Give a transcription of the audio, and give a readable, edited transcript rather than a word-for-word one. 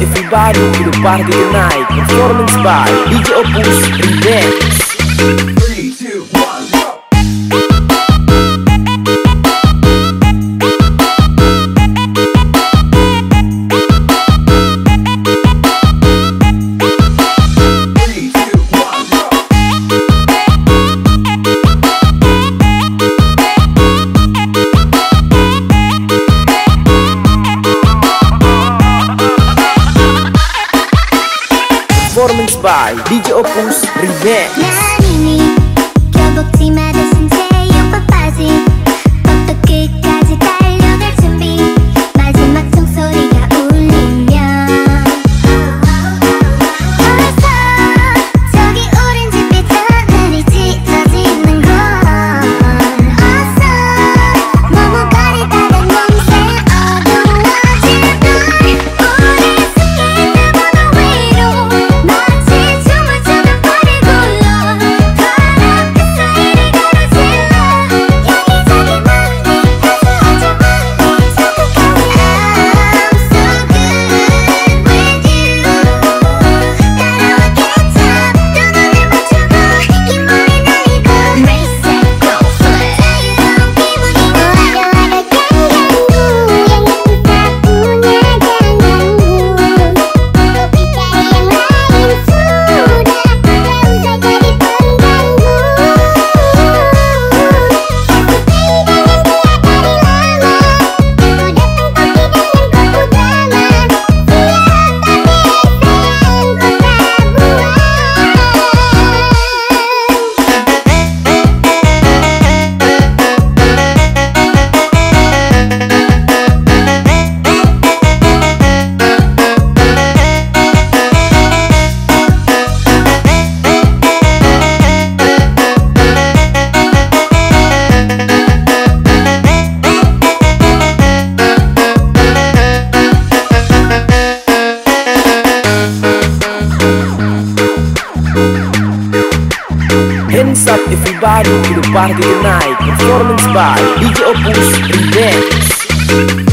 everybody to the party tonight. Performance by DJ Opus Remix. 3, 2, 1, go! Performance by DJ Opus Remix. 난 이미 껴복지마 대신 제형 빠빠지 어떻게까지 달려갈 준비 마지막 종소리가 울리면 벌써 저기 오렌지빛 하늘이 짙어지는 걸 어서 머뭇거리다가 몸새 어두워질 걸 우리 스케이트보드 위로 마치 춤을 추는 파리 굴러 바람 그 사이를 가로질러 여기저기 멀리 아주 멀리 저 가까이 I'm so good with you 따라왔겠죠 또 눈을 맞추고 이 머리 날리고 Race, set, go, flip 자유로운 기분이 와가 Hands up everybody to the party tonight. Performance by DJ Opus Remix.